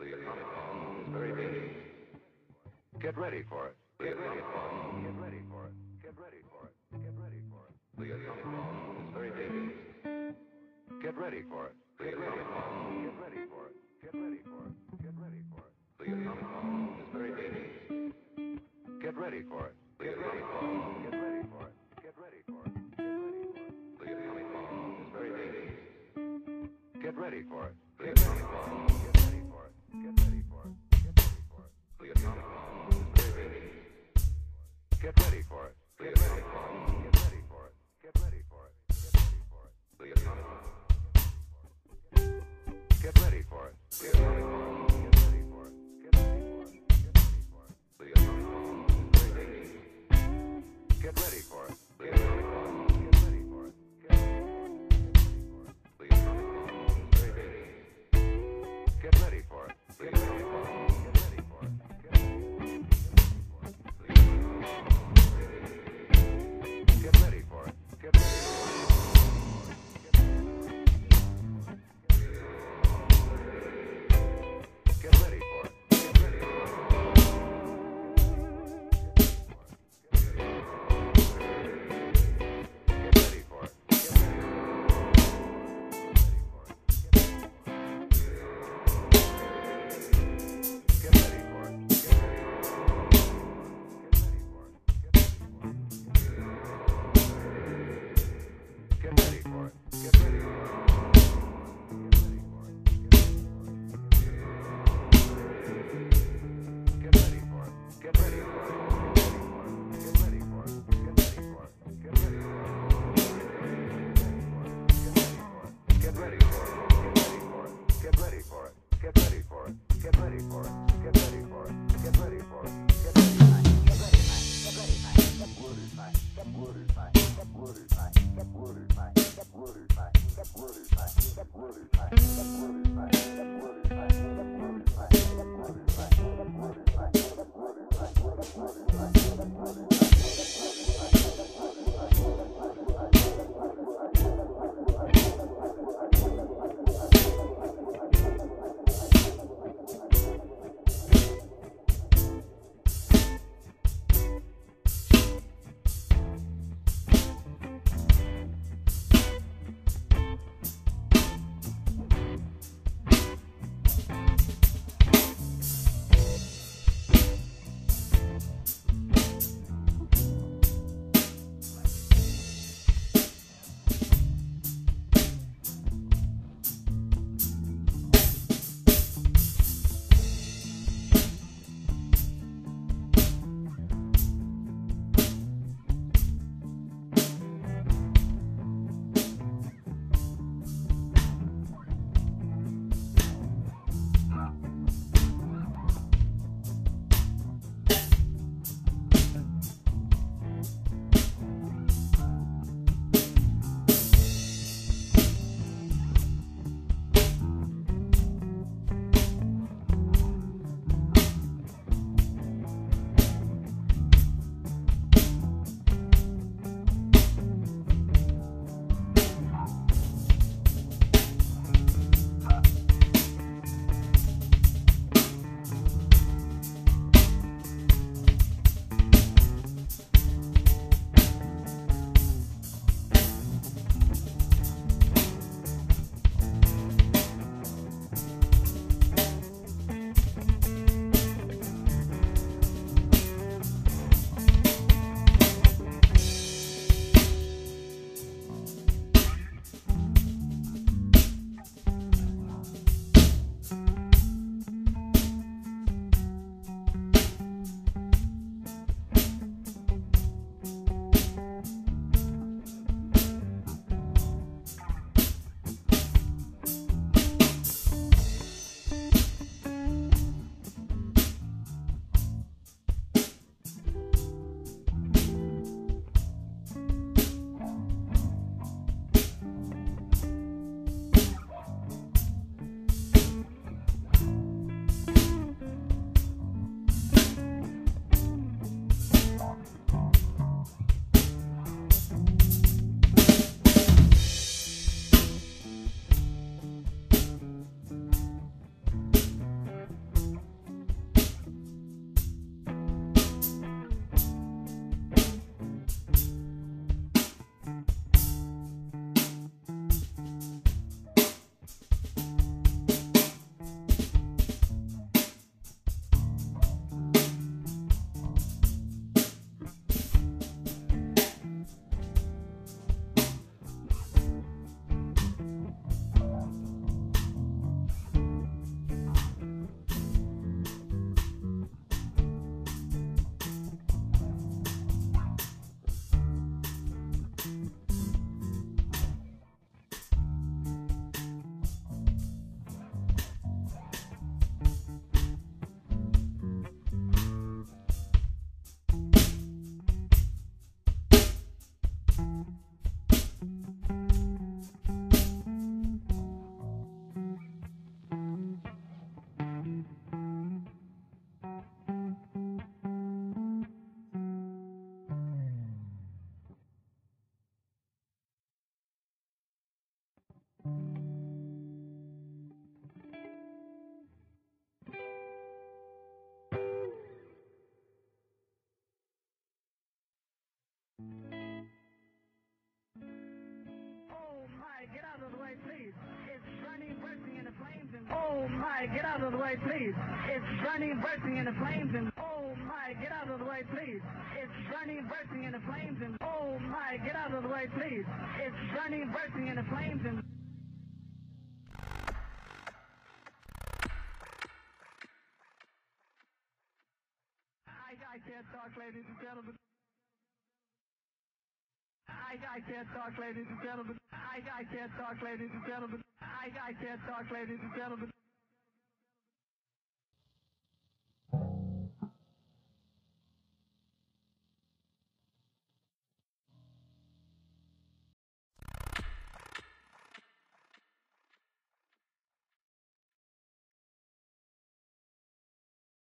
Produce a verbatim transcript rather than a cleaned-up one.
The atomic bomb is very dangerous. Get ready for it. The atomic bomb. Get ready for it. Get ready for it. Get ready for it. The atomic bomb is very dangerous. Get ready for it. The atomic bomb. Get ready for it. Get ready for it. Get ready for it. The atomic bomb is very dangerous. Get ready for it. The atomic bomb. Get ready for it. Get ready for it. Get ready for it. The atomic bomb is very dangerous. Get ready for it. The atomic bomb. Get ready for it. Get ready for it. Get ready for it. The atomic bomb is very dangerous. Get ready for it. The atomic bomb. Get ready for it. Get ready for it. Get ready for it. The atomic bomb. Get ready for it. The atomic bomb. Get ready for it. Get ready for it. Get ready for it. The atomic bomb is very dangerous. Get ready for it. The atomic bomb. Get ready for it. Get ready for it. The atomic bomb is very dangerous. Get ready for it. The atomic bomb. Get ready for it. Get ready for it. Get ready for it. Get ready for it. Get ready for it. Get out of the way, please. It's burning, bursting in the flames, and oh my, get out of the way, please. It's burning, bursting in the flames, and oh my, get out of the way, please. It's burning, bursting in the flames, and oh my, get out of the way, please. It's burning, bursting in the flames, and I, I can't talk, ladies and gentlemen. I, I can't talk, ladies and gentlemen. I, I can't talk, ladies and gentlemen. I, I can't talk, ladies and gentlemen.